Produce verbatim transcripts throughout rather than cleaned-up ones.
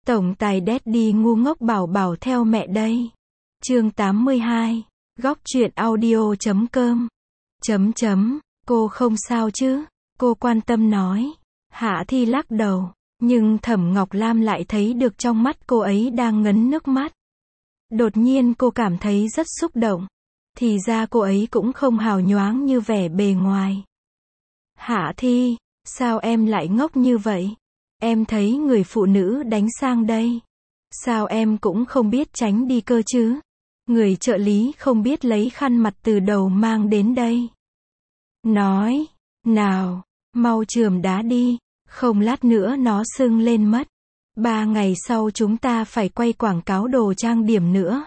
Tổng tài Daddy ngu ngốc bảo bảo theo mẹ đây. Chương tám mươi hai. Góc truyện audio chấm com. Chấm chấm, cô không sao chứ? Cô quan tâm nói. Hạ Thi lắc đầu, nhưng Thẩm Ngọc Lam lại thấy được trong mắt cô ấy đang ngấn nước mắt. Đột nhiên cô cảm thấy rất xúc động. Thì ra cô ấy cũng không hào nhoáng như vẻ bề ngoài. Hạ Thi, sao em lại ngốc như vậy? Em thấy người phụ nữ đánh sang đây. Sao em cũng không biết tránh đi cơ chứ? Người trợ lý không biết lấy khăn mặt từ đầu mang đến đây. Nói, nào, mau chườm đá đi, không lát nữa nó sưng lên mất. Ba ngày sau chúng ta phải quay quảng cáo đồ trang điểm nữa.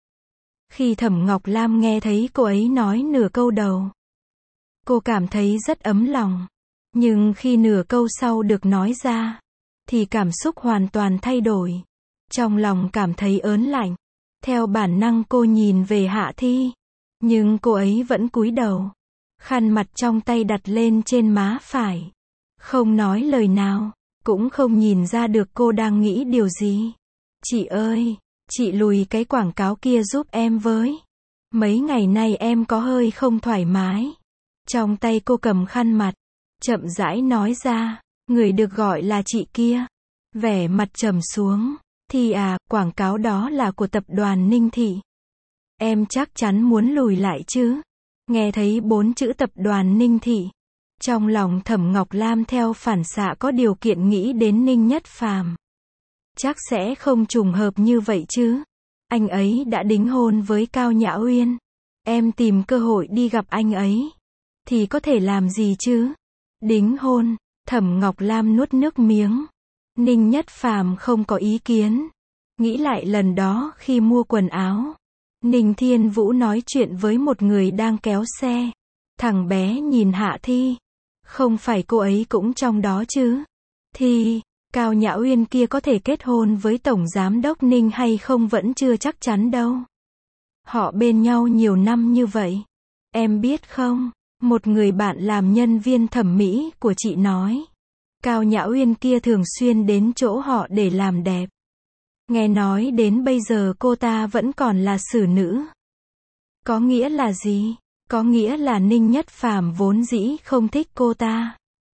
Khi Thẩm Ngọc Lam nghe thấy cô ấy nói nửa câu đầu, cô cảm thấy rất ấm lòng. Nhưng khi nửa câu sau được nói ra, thì cảm xúc hoàn toàn thay đổi. Trong lòng cảm thấy ớn lạnh. Theo bản năng cô nhìn về Hạ Thi. Nhưng cô ấy vẫn cúi đầu. Khăn mặt trong tay đặt lên trên má phải. Không nói lời nào. Cũng không nhìn ra được cô đang nghĩ điều gì. Chị ơi, chị lùi cái quảng cáo kia giúp em với. Mấy ngày nay em có hơi không thoải mái. Trong tay cô cầm khăn mặt, chậm rãi nói ra. Người được gọi là chị kia. Vẻ mặt trầm xuống. Thì à, quảng cáo đó là của tập đoàn Ninh Thị. Em chắc chắn muốn lùi lại chứ? Nghe thấy bốn chữ tập đoàn Ninh Thị. Trong lòng Thẩm Ngọc Lam theo phản xạ có điều kiện nghĩ đến Ninh Nhất Phàm. Chắc sẽ không trùng hợp như vậy chứ. Anh ấy đã đính hôn với Cao Nhã Uyên. Em tìm cơ hội đi gặp anh ấy. Thì có thể làm gì chứ? Đính hôn, Thẩm Ngọc Lam nuốt nước miếng. Ninh Nhất Phàm không có ý kiến. Nghĩ lại lần đó khi mua quần áo. Ninh Thiên Vũ nói chuyện với một người đang kéo xe. Thằng bé nhìn Hạ Thi. Không phải cô ấy cũng trong đó chứ? Thì, Cao Nhã Uyên kia có thể kết hôn với Tổng Giám đốc Ninh hay không vẫn chưa chắc chắn đâu. Họ bên nhau nhiều năm như vậy. Em biết không, một người bạn làm nhân viên thẩm mỹ của chị nói. Cao Nhã Uyên kia thường xuyên đến chỗ họ để làm đẹp. Nghe nói đến bây giờ cô ta vẫn còn là xử nữ. Có nghĩa là gì? Có nghĩa là Ninh Nhất Phàm vốn dĩ không thích cô ta.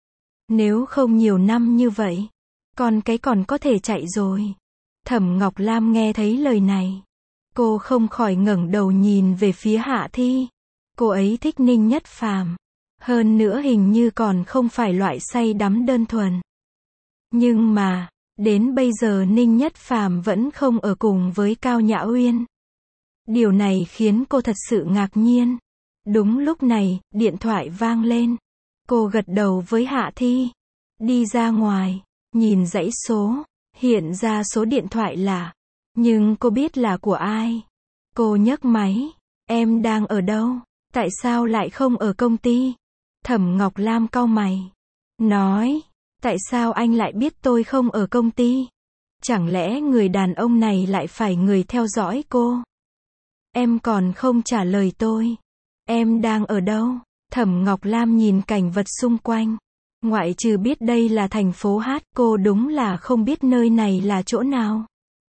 Nếu không nhiều năm như vậy, còn cái còn có thể chạy rồi. Thẩm Ngọc Lam nghe thấy lời này. Cô không khỏi ngẩng đầu nhìn về phía Hạ Thi. Cô ấy thích Ninh Nhất Phàm. Hơn nữa hình như còn không phải loại say đắm đơn thuần. Nhưng mà, đến bây giờ Ninh Nhất Phàm vẫn không ở cùng với Cao Nhã Uyên. Điều này khiến cô thật sự ngạc nhiên. Đúng lúc này, điện thoại vang lên. Cô gật đầu với Hạ Thi. Đi ra ngoài, nhìn dãy số, hiện ra số điện thoại lạ. Nhưng cô biết là của ai. Cô nhấc máy. Em đang ở đâu? Tại sao lại không ở công ty? Thẩm Ngọc Lam cau mày. Nói, tại sao anh lại biết tôi không ở công ty? Chẳng lẽ người đàn ông này lại phải người theo dõi cô? Em còn không trả lời tôi. Em đang ở đâu? Thẩm Ngọc Lam nhìn cảnh vật xung quanh. Ngoại trừ biết đây là thành phố Hát, cô đúng là không biết nơi này là chỗ nào.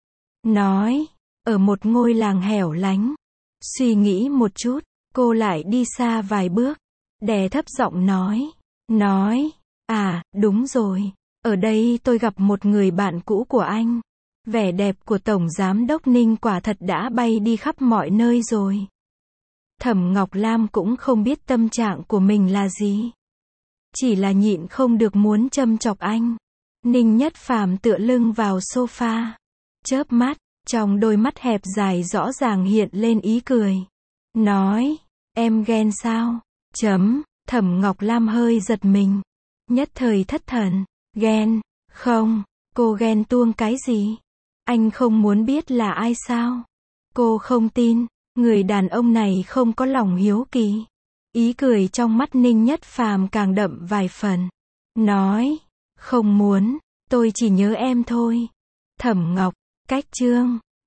Nói, ở một ngôi làng hẻo lánh. Suy nghĩ một chút, cô lại đi xa vài bước. Đè thấp giọng nói. Nói, à, đúng rồi. Ở đây tôi gặp một người bạn cũ của anh. Vẻ đẹp của Tổng Giám đốc Ninh quả thật đã bay đi khắp mọi nơi rồi. Thẩm Ngọc Lam cũng không biết tâm trạng của mình là gì. Chỉ là nhịn không được muốn châm chọc anh. Ninh Nhất Phàm tựa lưng vào sofa. Chớp mắt, trong đôi mắt hẹp dài rõ ràng hiện lên ý cười. Nói, em ghen sao? Chấm, Thẩm Ngọc Lam hơi giật mình. Nhất thời thất thần. Ghen? Không, cô ghen tuông cái gì? Anh không muốn biết là ai sao? Cô không tin, người đàn ông này không có lòng hiếu kỳ. Ý cười trong mắt Ninh Nhất Phàm càng đậm vài phần. Nói, không muốn, tôi chỉ nhớ em thôi. Thẩm Ngọc, cách chương.